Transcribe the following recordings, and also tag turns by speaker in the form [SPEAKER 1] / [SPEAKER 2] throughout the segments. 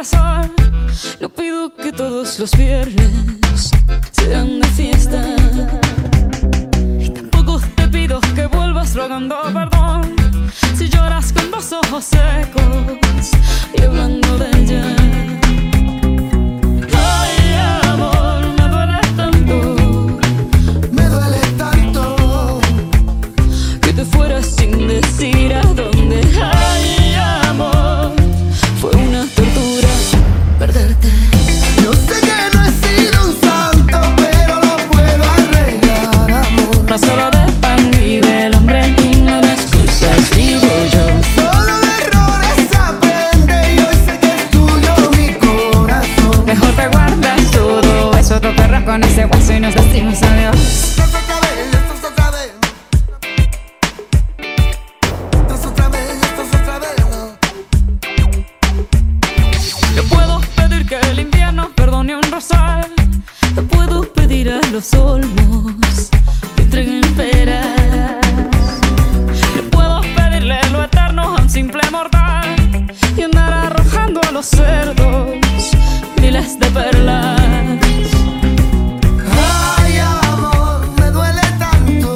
[SPEAKER 1] abrazar. No pido que todos los viernes sean de fiesta, y tampoco te pido que vuelvas rogando perdón si lloras con los ojos secos y hablando de ella. Ay, amor, me duele tanto que te fueras sin decir a dónde. Ay, amor, fue una tortura perderte.
[SPEAKER 2] Yo sé que no he sido un santo, pero lo puedo arreglar, amor.
[SPEAKER 1] No solo de pan vive el hombre y no de excusas vivo yo.
[SPEAKER 2] Solo de errores aprende y hoy sé que es tuyo mi corazón.
[SPEAKER 1] Mejor te guardas todo eso, te perras con ese hueso y nos decimos adiós.
[SPEAKER 2] Esto es otra vez, esto es otra vez. Esto es otra vez, esto es otra vez, no.
[SPEAKER 1] Yo puedo pedir que el invierno perdone un rosal. Yo puedo pedir a los olmos que entreguen peras. Yo puedo pedirle lo eterno a un simple mortal y andar arrojando a los cerdos miles de perlas.
[SPEAKER 2] Ay, amor, me duele tanto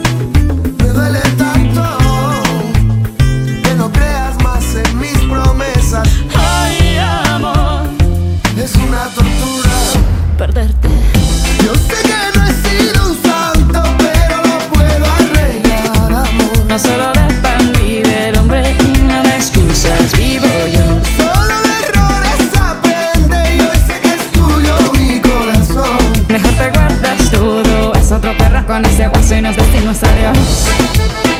[SPEAKER 2] que no creas más en mis promesas.
[SPEAKER 1] Ay, amor,
[SPEAKER 2] Es una tortura
[SPEAKER 1] perderte.
[SPEAKER 2] Yo sé que no he sido un santo, pero lo puedo arreglar, amor.
[SPEAKER 1] No solo de pan vive el hombre y no de excusas vivo yo.
[SPEAKER 2] Solo de errores aprende y hoy sé que es tuyo mi corazón.
[SPEAKER 1] Mejor te guardas todo, es otro perro con ese hueso y nos decimos adiós.